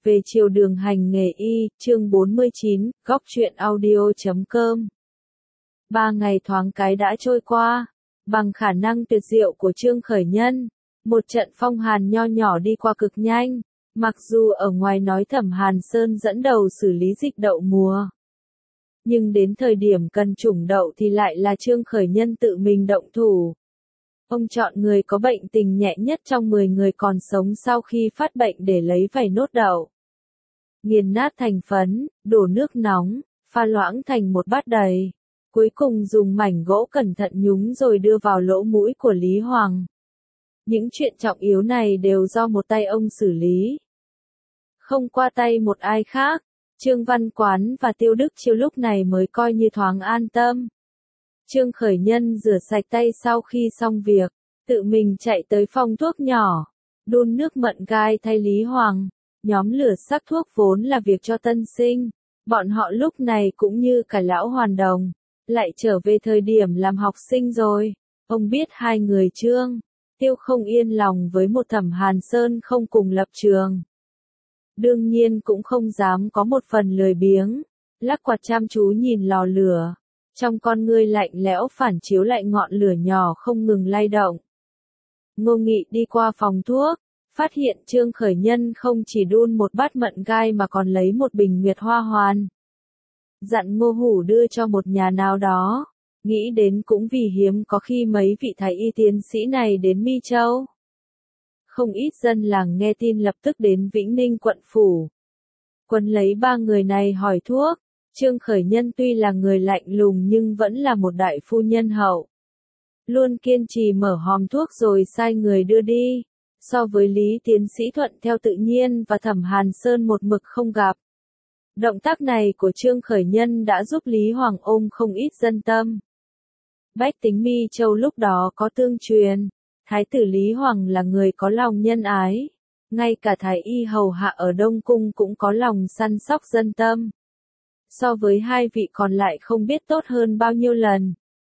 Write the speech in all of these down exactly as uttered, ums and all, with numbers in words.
Về chiều đường hành nghề y, chương bốn mươi chín, góc truyện audio chấm com. Ba ngày thoáng cái đã trôi qua, bằng khả năng tuyệt diệu của Trương Khởi Nhân, một trận phong hàn nho nhỏ đi qua cực nhanh, mặc dù ở ngoài nói Thẩm Hàn Sơn dẫn đầu xử lý dịch đậu mùa. Nhưng đến thời điểm cần chủng đậu thì lại là Trương Khởi Nhân tự mình động thủ. Ông chọn người có bệnh tình nhẹ nhất trong mười người còn sống sau khi phát bệnh để lấy vài nốt đậu. Nghiền nát thành phấn, đổ nước nóng, pha loãng thành một bát đầy. Cuối cùng dùng mảnh gỗ cẩn thận nhúng rồi đưa vào lỗ mũi của Lý Hoàng. Những chuyện trọng yếu này đều do một tay ông xử lý. Không qua tay một ai khác, Trương Văn Quán và Tiêu Đức Chiêu lúc này mới coi như thoáng an tâm. Trương Khởi Nhân rửa sạch tay sau khi xong việc, tự mình chạy tới phòng thuốc nhỏ, đun nước mận gai thay Lý Hoàng. Nhóm lửa sắc thuốc vốn là việc cho tân sinh, bọn họ lúc này cũng như cả lão Hoàn Đồng, lại trở về thời điểm làm học sinh rồi. Ông biết hai người Trương, Tiêu không yên lòng với một Thẩm Hàn Sơn không cùng lập trường. Đương nhiên cũng không dám có một phần lười biếng, lắc quạt chăm chú nhìn lò lửa, trong con ngươi lạnh lẽo phản chiếu lại ngọn lửa nhỏ không ngừng lay động. Ngô Nghị đi qua phòng thuốc, phát hiện Trương Khởi Nhân không chỉ đun một bát mận gai mà còn lấy một bình nguyệt hoa hoàn. Dặn Ngô Hủ đưa cho một nhà nào đó, nghĩ đến cũng vì hiếm có khi mấy vị thái y tiến sĩ này đến Mi Châu. Không ít dân làng nghe tin lập tức đến Vĩnh Ninh quận phủ. Quân lấy ba người này hỏi thuốc, Trương Khởi Nhân tuy là người lạnh lùng nhưng vẫn là một đại phu nhân hậu. Luôn kiên trì mở hòm thuốc rồi sai người đưa đi. So với Lý tiến sĩ thuận theo tự nhiên và Thẩm Hàn Sơn một mực không gặp. Động tác này của Trương Khởi Nhân đã giúp Lý Hoàng ôm không ít dân tâm. Bách tính Mi Châu lúc đó có tương truyền, Thái tử Lý Hoàng là người có lòng nhân ái. Ngay cả Thái y hầu hạ ở Đông Cung cũng có lòng săn sóc dân tâm. So với hai vị còn lại không biết tốt hơn bao nhiêu lần.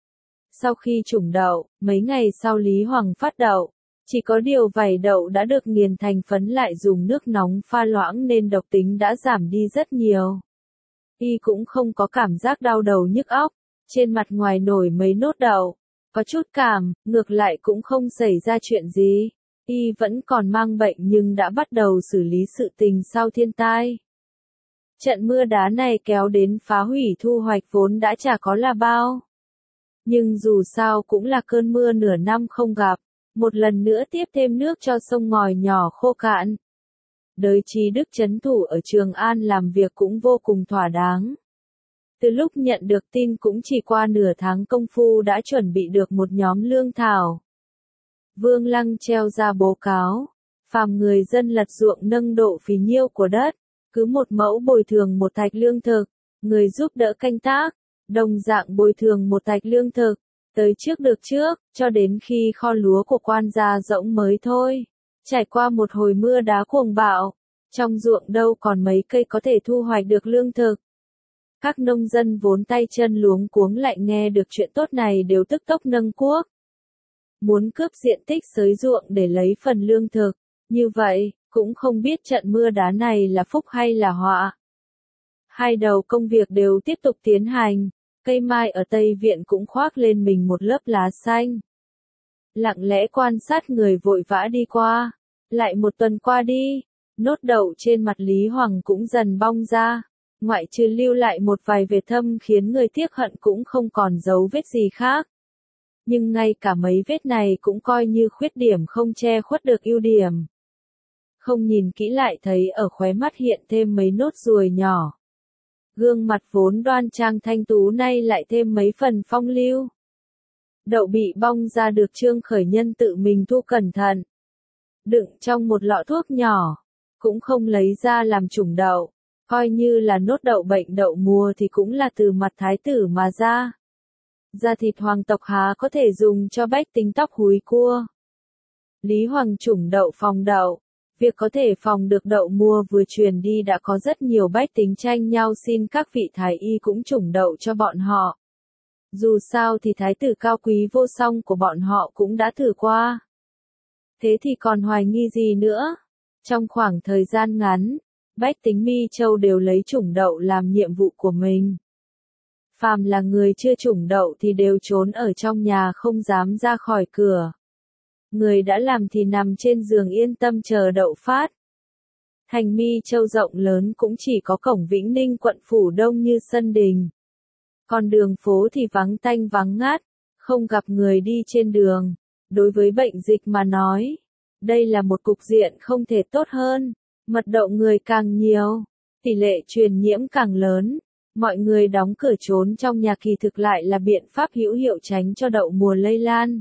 Sau khi chủng đậu, mấy ngày sau Lý Hoàng phát đậu. Chỉ có điều vảy đậu đã được nghiền thành phấn lại dùng nước nóng pha loãng nên độc tính đã giảm đi rất nhiều. Y cũng không có cảm giác đau đầu nhức óc, trên mặt ngoài nổi mấy nốt đậu, có chút cảm, ngược lại cũng không xảy ra chuyện gì. Y vẫn còn mang bệnh nhưng đã bắt đầu xử lý sự tình sau thiên tai. Trận mưa đá này kéo đến phá hủy thu hoạch vốn đã chả có là bao. Nhưng dù sao cũng là cơn mưa nửa năm không gặp. Một lần nữa tiếp thêm nước cho sông ngòi nhỏ khô cạn. Đới Chí Đức trấn thủ ở Trường An làm việc cũng vô cùng thỏa đáng. Từ lúc nhận được tin cũng chỉ qua nửa tháng công phu đã chuẩn bị được một nhóm lương thảo. Vương Lăng treo ra báo cáo, phàm người dân lật ruộng nâng độ phì nhiêu của đất, cứ một mẫu bồi thường một thạch lương thực, người giúp đỡ canh tác, đồng dạng bồi thường một thạch lương thực. Tới trước được trước, cho đến khi kho lúa của quan gia rỗng mới thôi. Trải qua một hồi mưa đá cuồng bạo, trong ruộng đâu còn mấy cây có thể thu hoạch được lương thực. Các nông dân vốn tay chân luống cuống lại nghe được chuyện tốt này đều tức tốc nâng cuốc. Muốn cướp diện tích xới ruộng để lấy phần lương thực, như vậy, cũng không biết trận mưa đá này là phúc hay là họa. Hai đầu công việc đều tiếp tục tiến hành. Cây mai ở Tây Viện cũng khoác lên mình một lớp lá xanh. Lặng lẽ quan sát người vội vã đi qua. Lại một tuần qua đi, nốt đậu trên mặt Lý Hoàng cũng dần bong ra. Ngoại trừ lưu lại một vài vệt thâm khiến người tiếc hận cũng không còn dấu vết gì khác. Nhưng ngay cả mấy vết này cũng coi như khuyết điểm không che khuất được ưu điểm. Không nhìn kỹ lại thấy ở khóe mắt hiện thêm mấy nốt ruồi nhỏ. Gương mặt vốn đoan trang thanh tú nay lại thêm mấy phần phong lưu. Đậu bị bong ra được Trương Khởi Nhân tự mình thu cẩn thận. Đựng trong một lọ thuốc nhỏ, cũng không lấy ra làm chủng đậu. Coi như là nốt đậu bệnh đậu mùa thì cũng là từ mặt thái tử mà ra. Da thịt hoàng tộc há có thể dùng cho bách tính tóc húi cua. Lý Hoàng chủng đậu phòng đậu. Việc có thể phòng được đậu mùa vừa truyền đi đã có rất nhiều bách tính tranh nhau xin các vị thái y cũng chủng đậu cho bọn họ. Dù sao thì thái tử cao quý vô song của bọn họ cũng đã thử qua. Thế thì còn hoài nghi gì nữa? Trong khoảng thời gian ngắn, bách tính Mi Châu đều lấy chủng đậu làm nhiệm vụ của mình. Phàm là người chưa chủng đậu thì đều trốn ở trong nhà không dám ra khỏi cửa. Người đã làm thì nằm trên giường yên tâm chờ đậu phát. Thành Mi Châu rộng lớn cũng chỉ có cổng Vĩnh Ninh quận phủ đông như sân đình. Còn đường phố thì vắng tanh vắng ngát, không gặp người đi trên đường. Đối với bệnh dịch mà nói, đây là một cục diện không thể tốt hơn. Mật độ người càng nhiều, tỷ lệ truyền nhiễm càng lớn. Mọi người đóng cửa trốn trong nhà kỳ thực lại là biện pháp hữu hiệu tránh cho đậu mùa lây lan.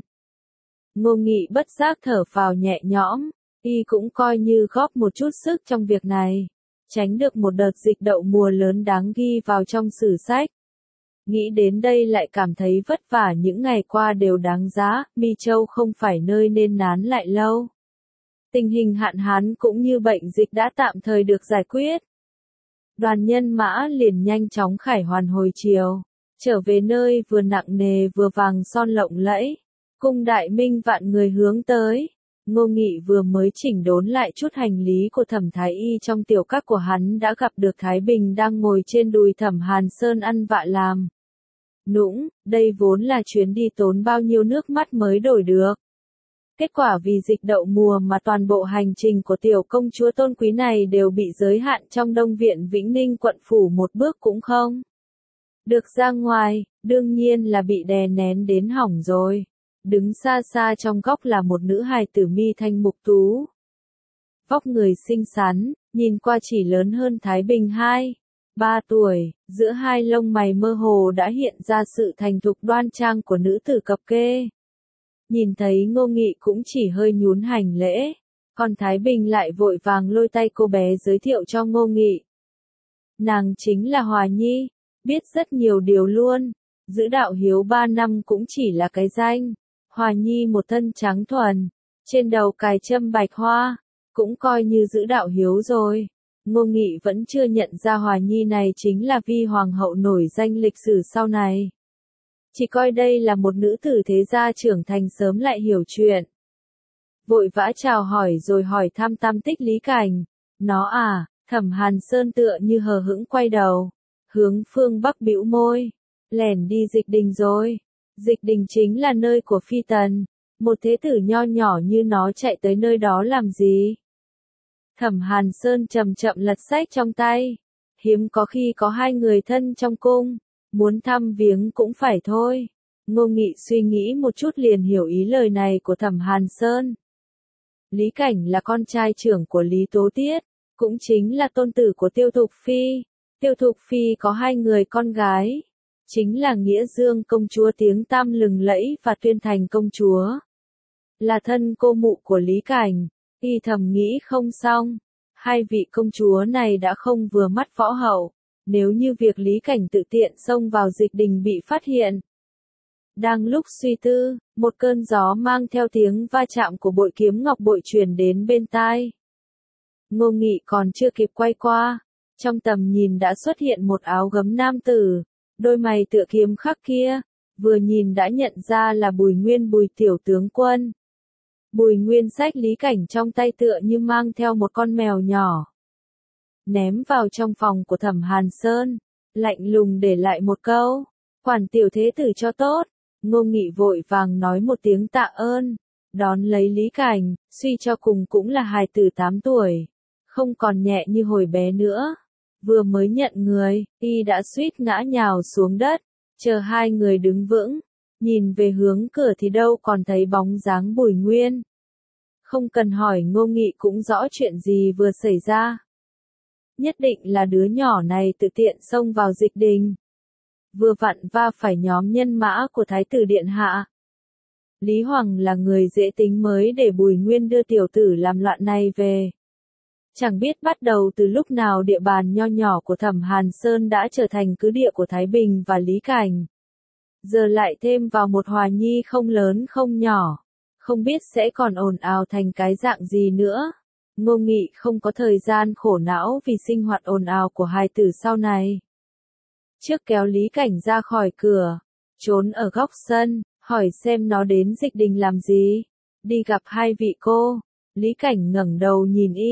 Ngô Nghị bất giác thở phào nhẹ nhõm, y cũng coi như góp một chút sức trong việc này, tránh được một đợt dịch đậu mùa lớn đáng ghi vào trong sử sách. Nghĩ đến đây lại cảm thấy vất vả những ngày qua đều đáng giá, Mi Châu không phải nơi nên nán lại lâu. Tình hình hạn hán cũng như bệnh dịch đã tạm thời được giải quyết. Đoàn nhân mã liền nhanh chóng khải hoàn hồi chiều, trở về nơi vừa nặng nề vừa vàng son lộng lẫy. Cung Đại Minh vạn người hướng tới. Ngô Nghị vừa mới chỉnh đốn lại chút hành lý của Thẩm Thái Y trong tiểu các của hắn đã gặp được Thái Bình đang ngồi trên đùi Thẩm Hàn Sơn ăn vạ làm nũng, đây vốn là chuyến đi tốn bao nhiêu nước mắt mới đổi được. Kết quả vì dịch đậu mùa mà toàn bộ hành trình của tiểu công chúa tôn quý này đều bị giới hạn trong Đông Viện Vĩnh Ninh quận phủ một bước cũng không được ra ngoài, đương nhiên là bị đè nén đến hỏng rồi. Đứng xa xa trong góc là một nữ hài tử mi thanh mục tú. Vóc người xinh xắn, nhìn qua chỉ lớn hơn Thái Bình hai, ba tuổi, giữa hai lông mày mơ hồ đã hiện ra sự thành thục đoan trang của nữ tử cập kê. Nhìn thấy Ngô Nghị cũng chỉ hơi nhún hành lễ, còn Thái Bình lại vội vàng lôi tay cô bé giới thiệu cho Ngô Nghị. Nàng chính là Hòa Nhi, biết rất nhiều điều luôn, giữ đạo hiếu ba năm cũng chỉ là cái danh. Hòa Nhi một thân trắng thuần, trên đầu cài châm bạch hoa, cũng coi như giữ đạo hiếu rồi. Ngô Nghị vẫn chưa nhận ra Hòa Nhi này chính là vi hoàng hậu nổi danh lịch sử sau này. Chỉ coi đây là một nữ tử thế gia trưởng thành sớm lại hiểu chuyện. Vội vã chào hỏi rồi hỏi thăm tam tích Lý Cảnh. Nó à, Thẩm Hàn Sơn tựa như hờ hững quay đầu, hướng phương bắc bĩu môi, lẻn đi Dịch Đình rồi. Dịch Đình chính là nơi của phi tần, một thế tử nho nhỏ như nó chạy tới nơi đó làm gì? Thẩm Hàn Sơn chậm chậm lật sách trong tay, hiếm có khi có hai người thân trong cung, muốn thăm viếng cũng phải thôi. Ngô Nghị suy nghĩ một chút liền hiểu ý lời này của Thẩm Hàn Sơn. Lý Cảnh là con trai trưởng của Lý Tố Tiết, cũng chính là tôn tử của Tiêu Thục Phi. Tiêu Thục Phi có hai người con gái, chính là Nghĩa Dương công chúa tiếng tăm lừng lẫy và Tuyên Thành công chúa. Là thân cô mụ của Lý Cảnh, y thầm nghĩ không xong, hai vị công chúa này đã không vừa mắt võ hậu, nếu như việc Lý Cảnh tự tiện xông vào Dịch Đình bị phát hiện. Đang lúc suy tư, một cơn gió mang theo tiếng va chạm của bội kiếm ngọc bội truyền đến bên tai. Ngô Nghị còn chưa kịp quay qua, trong tầm nhìn đã xuất hiện một áo gấm nam tử, đôi mày tựa kiếm khắc kia, vừa nhìn đã nhận ra là Bùi Nguyên Bùi tiểu tướng quân. Bùi Nguyên xách Lý Cảnh trong tay tựa như mang theo một con mèo nhỏ. Ném vào trong phòng của Thẩm Hàn Sơn, lạnh lùng để lại một câu, quản tiểu thế tử cho tốt. Ngô Nghị vội vàng nói một tiếng tạ ơn, đón lấy Lý Cảnh, suy cho cùng cũng là hài tử tám tuổi, không còn nhẹ như hồi bé nữa. Vừa mới nhận người, y đã suýt ngã nhào xuống đất, chờ hai người đứng vững, nhìn về hướng cửa thì đâu còn thấy bóng dáng Bùi Nguyên. Không cần hỏi Ngô Nghị cũng rõ chuyện gì vừa xảy ra. Nhất định là đứa nhỏ này tự tiện xông vào Dịch Đình. Vừa vặn va phải nhóm nhân mã của Thái tử Điện Hạ. Lý Hoàng là người dễ tính mới để Bùi Nguyên đưa tiểu tử làm loạn này về. Chẳng biết bắt đầu từ lúc nào địa bàn nho nhỏ của Thẩm Hàn Sơn đã trở thành cứ địa của Thái Bình và Lý Cảnh. Giờ lại thêm vào một Hòa Nhi không lớn không nhỏ, không biết sẽ còn ồn ào thành cái dạng gì nữa. Ngô Nghị không có thời gian khổ não vì sinh hoạt ồn ào của hài tử sau này. Trước kéo Lý Cảnh ra khỏi cửa, trốn ở góc sân, hỏi xem nó đến Dịch Đình làm gì. Đi gặp hai vị cô. Lý Cảnh ngẩng đầu nhìn y,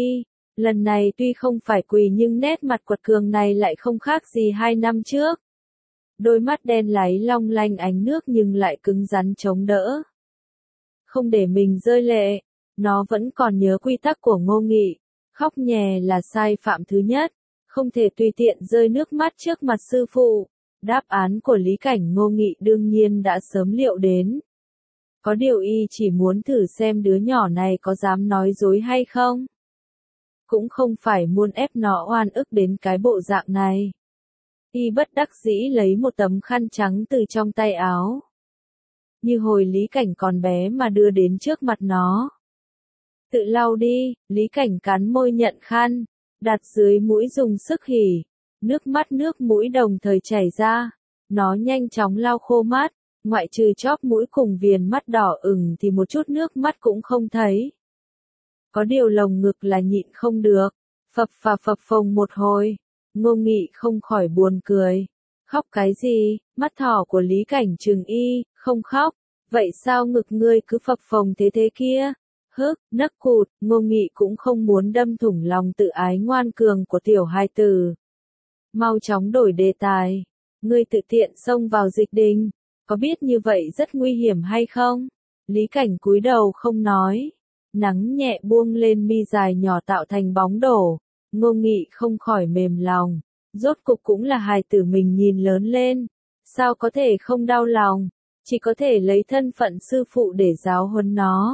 Lần này tuy không phải quỳ nhưng nét mặt quật cường này lại không khác gì hai năm trước. Đôi mắt đen láy long lanh ánh nước nhưng lại cứng rắn chống đỡ. Không để mình rơi lệ, nó vẫn còn nhớ quy tắc của Ngô Nghị, khóc nhè là sai phạm thứ nhất, không thể tùy tiện rơi nước mắt trước mặt sư phụ. Đáp án của Lý Cảnh Ngô Nghị đương nhiên đã sớm liệu đến. Có điều y chỉ muốn thử xem đứa nhỏ này có dám nói dối hay không. Cũng không phải muốn ép nó oan ức đến cái bộ dạng này. Y bất đắc dĩ lấy một tấm khăn trắng từ trong tay áo. Như hồi Lý Cảnh còn bé mà đưa đến trước mặt nó. Tự lau đi, Lý Cảnh cắn môi nhận khăn, đặt dưới mũi dùng sức hỉ. Nước mắt nước mũi đồng thời chảy ra. Nó nhanh chóng lau khô mắt, ngoại trừ chóp mũi cùng viền mắt đỏ ửng thì một chút nước mắt cũng không thấy. Có điều lồng ngực là nhịn không được, phập phà phập phồng một hồi. Ngô Nghị không khỏi buồn cười. Khóc cái gì? Mắt thỏ của Lý Cảnh trừng y, không khóc. Vậy sao ngực ngươi cứ phập phồng thế thế kia? Hức, nấc cụt, Ngô Nghị cũng không muốn đâm thủng lòng tự ái ngoan cường của tiểu hài tử. Mau chóng đổi đề tài. Ngươi tự tiện xông vào dịch đình, có biết như vậy rất nguy hiểm hay không? Lý Cảnh cúi đầu không nói. Nắng nhẹ buông lên mi dài nhỏ tạo thành bóng đổ. Ngô Nghị không khỏi mềm lòng. Rốt cục cũng là hài tử mình nhìn lớn lên. Sao có thể không đau lòng? Chỉ có thể lấy thân phận sư phụ để giáo huấn nó.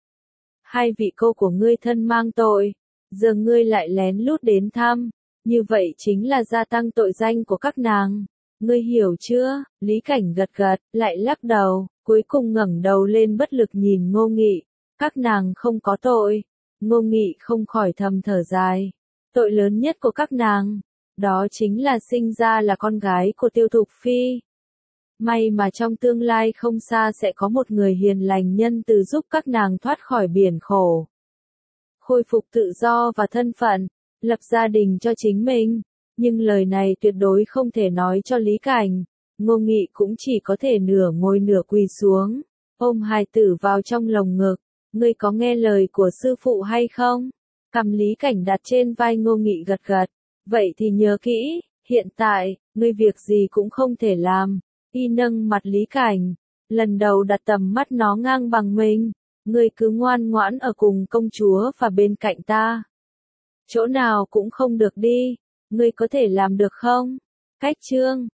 Hai vị cô của ngươi thân mang tội. Giờ ngươi lại lén lút đến thăm. Như vậy chính là gia tăng tội danh của các nàng. Ngươi hiểu chưa? Lý Cảnh gật gật, lại lắc đầu, cuối cùng ngẩng đầu lên bất lực nhìn Ngô Nghị. Các nàng không có tội. Ngô Nghị không khỏi thầm thở dài. Tội lớn nhất của các nàng, đó chính là sinh ra là con gái của Tiêu Thục Phi. May mà trong tương lai không xa sẽ có một người hiền lành nhân từ giúp các nàng thoát khỏi biển khổ. Khôi phục tự do và thân phận, lập gia đình cho chính mình. Nhưng lời này tuyệt đối không thể nói cho Lý Cảnh. Ngô Nghị cũng chỉ có thể nửa ngồi nửa quỳ xuống, ôm hài tử vào trong lồng ngực. Ngươi có nghe lời của sư phụ hay không? Cầm Lý Cảnh đặt trên vai Ngô Nghị gật gật. Vậy thì nhớ kỹ, hiện tại, ngươi việc gì cũng không thể làm. Y nâng mặt Lý Cảnh, lần đầu đặt tầm mắt nó ngang bằng mình. Ngươi cứ ngoan ngoãn ở cùng công chúa và bên cạnh ta. Chỗ nào cũng không được đi. Ngươi có thể làm được không? Cách chương